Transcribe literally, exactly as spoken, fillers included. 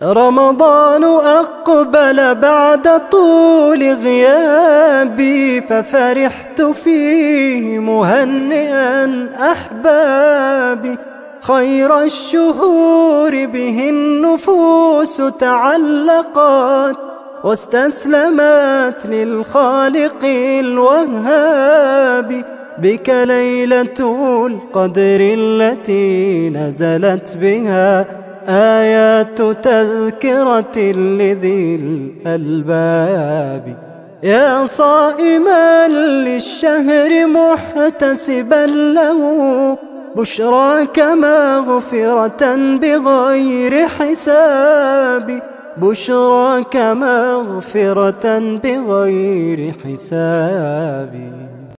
رمضان أقبل بعد طول غيابي، ففرحت فيه مهنئا أحبابي. خير الشهور به النفوس تعلقت، واستسلمت للخالق الوهاب. بك ليلة القدر التي نزلت بها آيات تذكرة لذي الألباب. يا صائما للشهر محتسبا له، بشراك مغفرة بغير حساب. بشراك مغفرة بغير حساب.